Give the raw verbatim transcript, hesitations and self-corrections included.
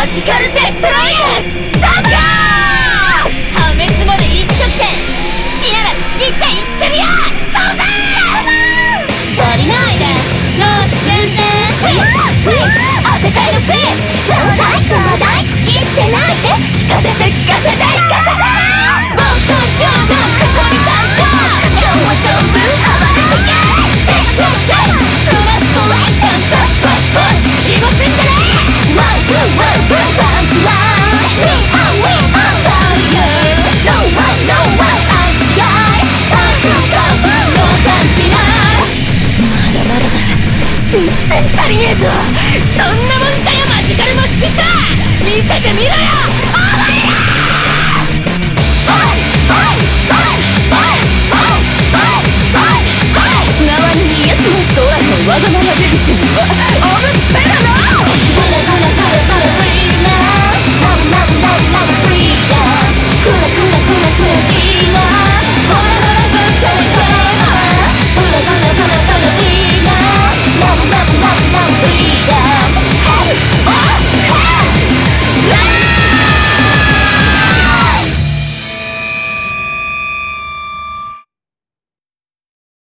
マジカルデストロイヤーズサーガー破滅まで一直線。好きなら好きって言ってみよう。どうぞ足りないでロース全然フリーズフリーズ当てたいのプリーズ。ちょうだいちょうだいちきってないで聞かせて聞かせて聞かせて暴走少女ここに参上。今日は存分暴れてけセクションションフラストレーションパスパスパス今ついてねワンツーワンツーパンチライン We are we are warriors No one no one アンチガイパンフパンフの感じなまだまだだ全然足りねえぞ。そんなもんかよマジカルモスピット見せてみろよ